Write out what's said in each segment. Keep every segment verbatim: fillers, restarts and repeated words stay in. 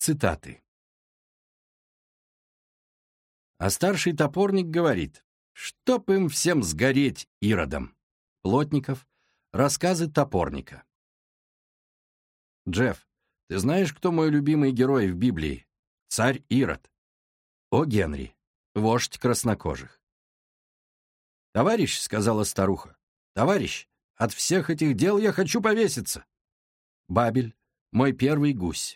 Цитаты. А старший топорник говорит: «Чтоб им всем сгореть иродом». Плотников. Рассказы топорника. Джефф, ты знаешь, кто мой любимый герой в Библии? Царь Ирод. О. Генри. Вождь краснокожих. «Товарищ», — сказала старуха, — «товарищ, от всех этих дел я хочу повеситься». Бабель. Мой первый гусь.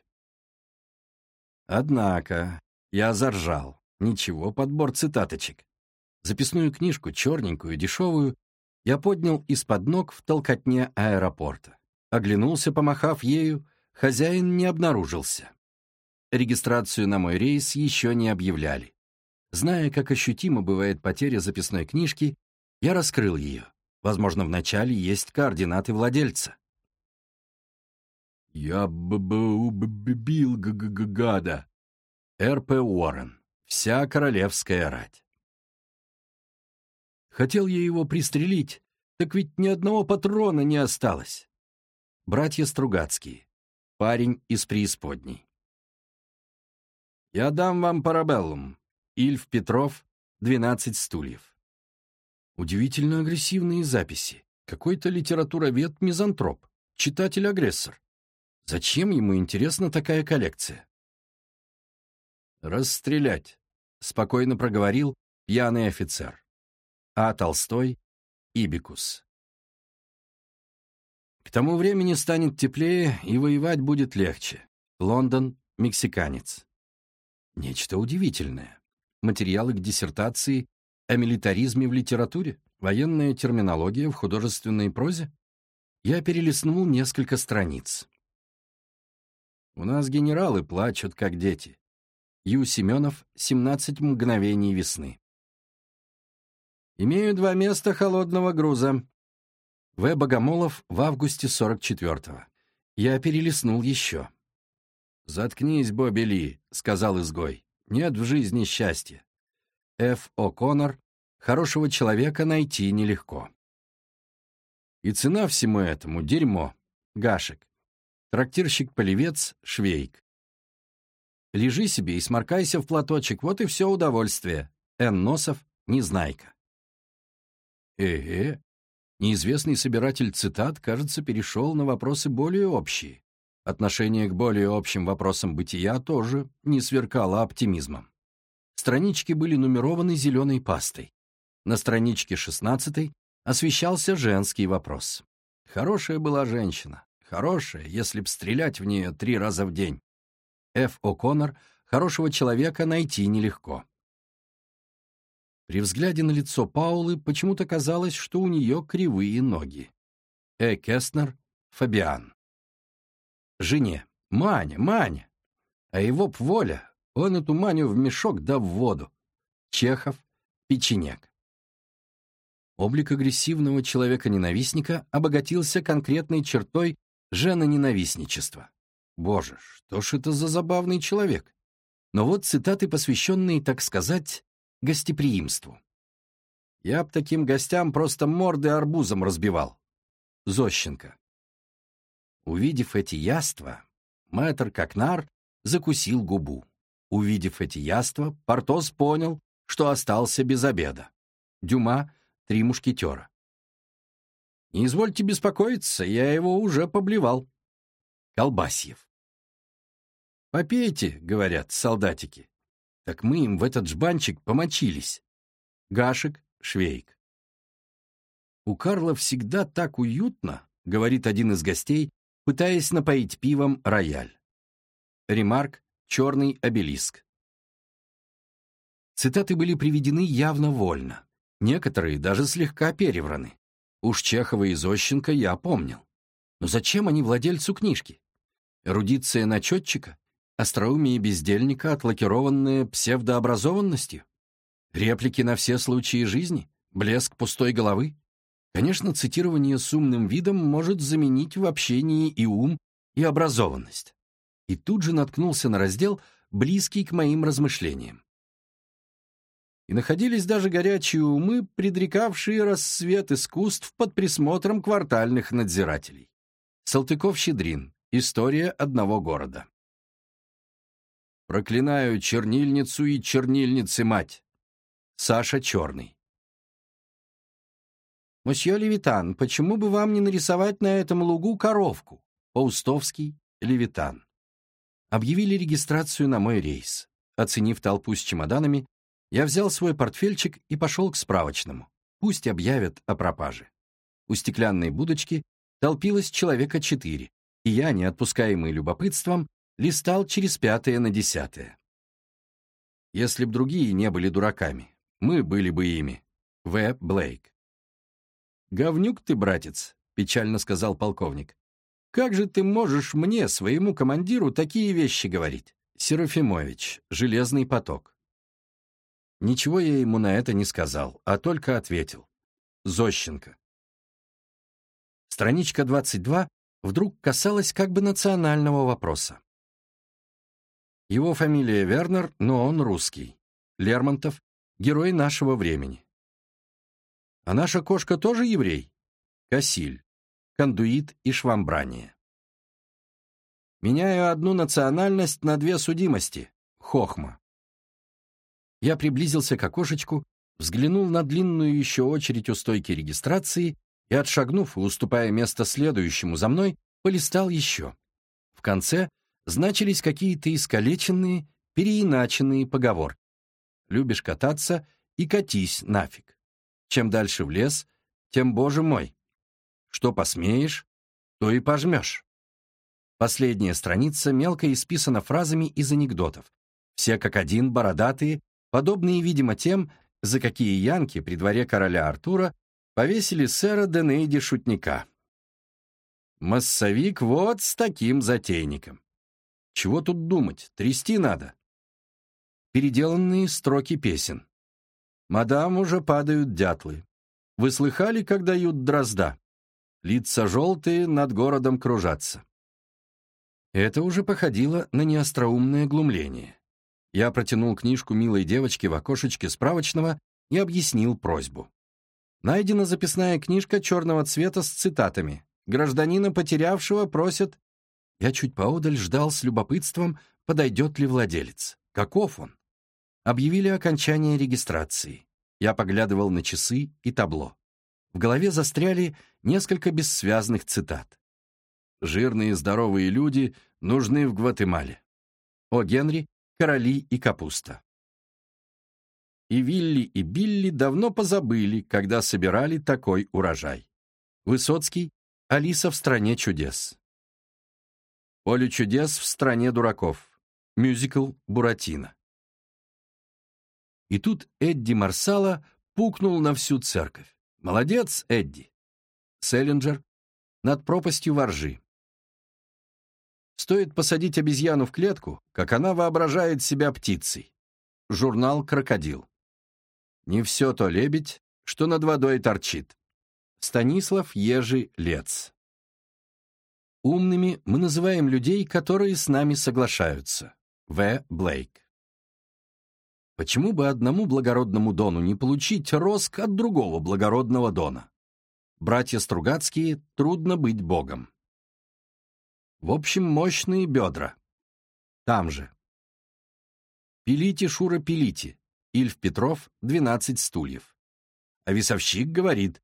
Однако я заржал. Ничего, подбор цитаточек. Записную книжку, черненькую, дешевую, я поднял из-под ног в толкотне аэропорта. Оглянулся, помахав ею, хозяин не обнаружился. Регистрацию на мой рейс еще не объявляли. Зная, как ощутимо бывает потеря записной книжки, я раскрыл ее. Возможно, вначале есть координаты владельца. «Я б-б убил г-г-гада». Эр П. Уоррен. Вся королевская рать. Хотел я его пристрелить, так ведь ни одного патрона не осталось. Братья Стругацкие. Парень из преисподней. Я дам вам парабеллум. Ильф Петров. Двенадцать стульев. Удивительно агрессивные записи. Какой-то литературовед-мизантроп. Читатель-агрессор. Зачем ему интересна такая коллекция? «Расстрелять», — спокойно проговорил пьяный офицер. А. Толстой, Ибикус. К тому времени станет теплее, и воевать будет легче. Лондон, мексиканец. Нечто удивительное. Материалы к диссертации о милитаризме в литературе, военная терминология в художественной прозе. Я перелистнул несколько страниц. У нас генералы плачут, как дети. Ю. Семенов, «семнадцать мгновений весны». Имею два места холодного груза. В. Богомолов в августе сорок четвертого. Я перелистнул еще. «Заткнись, Бобби Ли», — сказал изгой. «Нет в жизни счастья». Ф. О'Коннор. «Хорошего человека найти нелегко». И цена всему этому — дерьмо. Гашек. Трактирщик-полевец Швейк. Лежи себе и сморкайся в платочек, вот и все удовольствие. Н. Носов, Незнайка. Э-э, неизвестный собиратель цитат, кажется, перешел на вопросы более общие. Отношение к более общим вопросам бытия тоже не сверкало оптимизмом. Странички были нумерованы зеленой пастой. На страничке шестнадцатой освещался женский вопрос. Хорошая была женщина. Хорошая, если б стрелять в нее три раза в день. Ф. О'Коннор. Хорошего человека найти нелегко. При взгляде на лицо Паулы почему-то казалось, что у нее кривые ноги. Э. Кестнер. Фабиан. Жене. Маня, Маня. А его б воля, он эту Маню в мешок да в воду. Чехов. Печенек. Облик агрессивного человека-ненавистника обогатился конкретной чертой женоненавистничества. Боже, что ж это за забавный человек? Но вот цитаты, посвященные, так сказать, гостеприимству. Я б таким гостям просто морды арбузом разбивал. Зощенко. Увидев эти яства, мэтр Кокнар закусил губу. Увидев эти яства, Портос понял, что остался без обеда. Дюма. Три мушкетера. Не извольте беспокоиться, я его уже поблевал. Колбасьев. «Попейте», — говорят солдатики. Так мы им в этот жбанчик помочились. Гашек, Швейк. «У Карла всегда так уютно», — говорит один из гостей, пытаясь напоить пивом рояль. Ремарк, черный обелиск. Цитаты были приведены явно вольно. Некоторые даже слегка перевраны. Уж Чехова и Зощенко я помнил. Но зачем они владельцу книжки? Эрудиция начетчика? Остроумие бездельника, отлакированное псевдообразованностью? Реплики на все случаи жизни? Блеск пустой головы? Конечно, цитирование с умным видом может заменить в общении и ум, и образованность. И тут же наткнулся на раздел, близкий к моим размышлениям. И находились даже горячие умы, предрекавшие рассвет искусств под присмотром квартальных надзирателей. Салтыков-Щедрин. История одного города. Проклинаю чернильницу и чернильницы мать. Саша Черный. «Мосье Левитан, почему бы вам не нарисовать на этом лугу коровку?» Паустовский, Левитан. Объявили регистрацию на мой рейс. Оценив толпу с чемоданами, я взял свой портфельчик и пошел к справочному. Пусть объявят о пропаже. У стеклянной будочки толпилось человека четыре, и я, не отпускаемый любопытством, листал через пятое на десятое. Если б другие не были дураками, мы были бы ими. В. Блейк. «Говнюк ты, братец», — печально сказал полковник. «Как же ты можешь мне, своему командиру, такие вещи говорить?» Серафимович, «Железный поток». Ничего я ему на это не сказал, а только ответил. Зощенко. Страничка двадцать два вдруг касалась как бы национального вопроса. Его фамилия Вернер, но он русский. Лермонтов — герой нашего времени. А наша кошка тоже еврей? Кассиль. Кондуит и швамбрание. Меняю одну национальность на две судимости. Хохма. Я приблизился к окошечку, взглянул на длинную еще очередь у стойки регистрации и, отшагнув и уступая место следующему за мной, полистал еще. В конце значились какие-то искалеченные, переиначенные поговорки. Любишь кататься — и катись нафиг. Чем дальше в лес, тем, боже мой, что посмеешь, то и пожмешь. Последняя страница мелко исписана фразами из анекдотов. Все как один бородатые, подобные, видимо, тем, за какие янки при дворе короля Артура повесили сэра Денейди Шутника. Массовик вот с таким затейником. Чего тут думать, трясти надо. Переделанные строки песен. «Мадам, уже падают дятлы. Вы слыхали, как дают дрозда? Лица желтые над городом кружатся». Это уже походило на неостроумное глумление. Я протянул книжку милой девочке в окошечке справочного и объяснил просьбу. Найдена записная книжка черного цвета с цитатами. Гражданина потерявшего просят... Я чуть поодаль ждал с любопытством, подойдет ли владелец. Каков он? Объявили окончание регистрации. Я поглядывал на часы и табло. В голове застряли несколько бессвязных цитат. «Жирные здоровые люди нужны в Гватемале». О Генри, «Короли и капуста». И Вилли, и Билли давно позабыли, когда собирали такой урожай. Высоцкий, «Алиса в стране чудес». «Поле чудес в стране дураков». Мюзикл «Буратино». И тут Эдди Марсала пукнул на всю церковь. «Молодец, Эдди!» Селлинджер, «Над пропастью воржи». Стоит посадить обезьяну в клетку, как она воображает себя птицей. Журнал «Крокодил». Не все то лебедь, что над водой торчит. Станислав Ежи Лец. Умными мы называем людей, которые с нами соглашаются. В. Блейк. Почему бы одному благородному дону не получить роск от другого благородного дона? Братья Стругацкие, «Трудно быть богом». В общем, мощные бедра. Там же. Пилите, Шура, пилите. Ильф Петров, «Двенадцать стульев». А весовщик говорит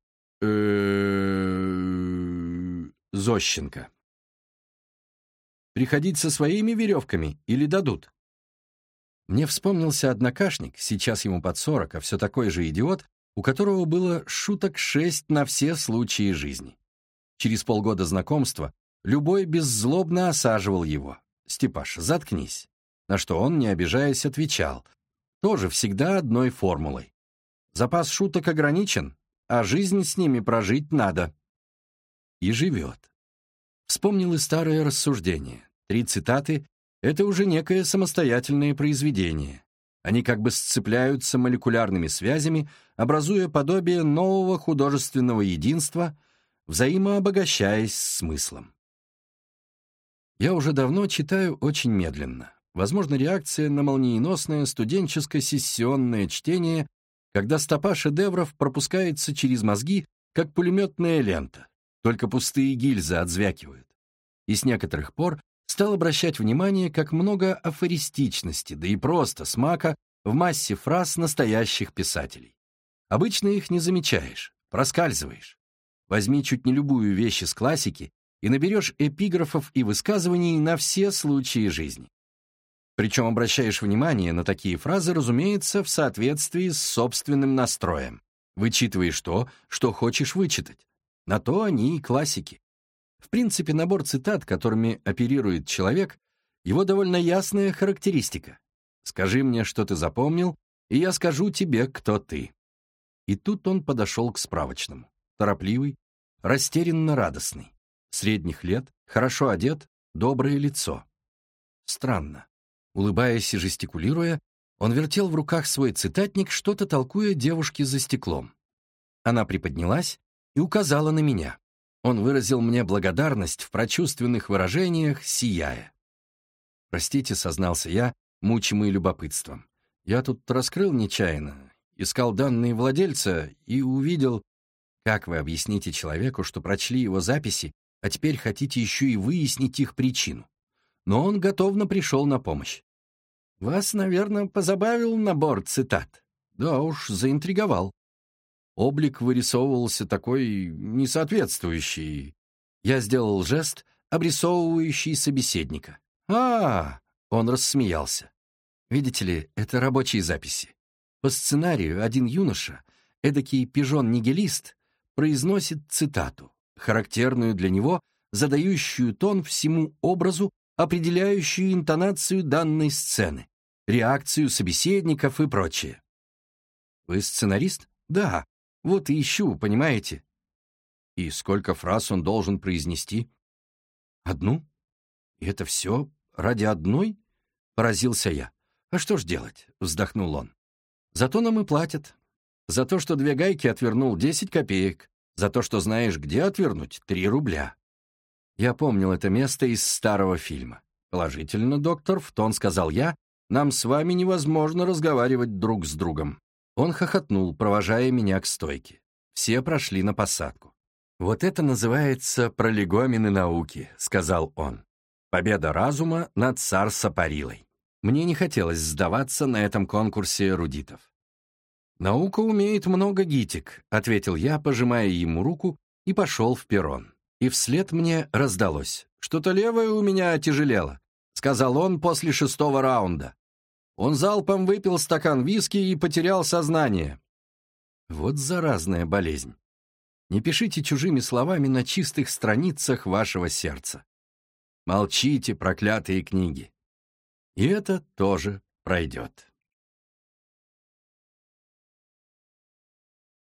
Зощенко. Приходить со своими веревками или дадут? Мне вспомнился однокашник, сейчас ему под сорок, а все такой же идиот, у которого было шуток шесть на все случаи жизни. Через полгода знакомства любой беззлобно осаживал его. «Степаш, заткнись». На что он, не обижаясь, отвечал. Тоже всегда одной формулой. Запас шуток ограничен, а жизнь с ними прожить надо. И живет. Вспомнил и старое рассуждение. Три цитаты — это уже некое самостоятельное произведение. Они как бы сцепляются молекулярными связями, образуя подобие нового художественного единства, взаимообогащаясь смыслом. Я уже давно читаю очень медленно. Возможно, реакция на молниеносное студенческо-сессионное чтение, когда стопа шедевров пропускается через мозги, как пулеметная лента, только пустые гильзы отзвякивают. И с некоторых пор стал обращать внимание, как много афористичности, да и просто смака в массе фраз настоящих писателей. Обычно их не замечаешь, проскальзываешь. Возьми чуть не любую вещь из классики и наберешь эпиграфов и высказываний на все случаи жизни. Причем обращаешь внимание на такие фразы, разумеется, в соответствии с собственным настроем. Вычитываешь то, что хочешь вычитать. На то они и классики. В принципе, набор цитат, которыми оперирует человек, его довольно ясная характеристика. Скажи мне, что ты запомнил, и я скажу тебе, кто ты. И тут он подошел к справочному. Торопливый, растерянно радостный. Средних лет, хорошо одет, доброе лицо. Странно. Улыбаясь и жестикулируя, он вертел в руках свой цитатник, что-то толкуя девушке за стеклом. Она приподнялась и указала на меня. Он выразил мне благодарность в прочувственных выражениях, сияя. «Простите», — сознался я, мучимый любопытством. «Я тут раскрыл нечаянно, искал данные владельца и увидел...» Как вы объясните человеку, что прочли его записи, а теперь хотите еще и выяснить их причину? Но он готовно пришел на помощь. «Вас, наверное, позабавил набор цитат?» «Да уж, заинтриговал». Облик вырисовывался такой несоответствующий. Я сделал жест, обрисовывающий собеседника. а, -а, -а Он рассмеялся. «Видите ли, это рабочие записи. По сценарию один юноша, эдакий пижон-нигилист, произносит цитату, характерную для него, задающую тон всему образу, определяющую интонацию данной сцены, реакцию собеседников и прочее». «Вы сценарист?» «Да. Вот и ищу, понимаете?» «И сколько фраз он должен произнести?» «Одну? И это все ради одной?» — поразился я. «А что ж делать?» — вздохнул он. «Зато нам и платят. За то, что две гайки отвернул, десять копеек. За то, что знаешь, где отвернуть, три рубля». Я помнил это место из старого фильма. «Положительно, доктор», — в тон сказал я, «нам с вами невозможно разговаривать друг с другом». Он хохотнул, провожая меня к стойке. Все прошли на посадку. «Вот это называется пролегомены науки», — сказал он. «Победа разума над сарсапарилой». Мне не хотелось сдаваться на этом конкурсе эрудитов. «Наука умеет много гитик», — ответил я, пожимая ему руку, и пошел в перрон. И вслед мне раздалось. «Что-то левое у меня отяжелело», — сказал он после шестого раунда. Он залпом выпил стакан виски и потерял сознание. Вот заразная болезнь. Не пишите чужими словами на чистых страницах вашего сердца. Молчите, проклятые книги. И это тоже пройдет.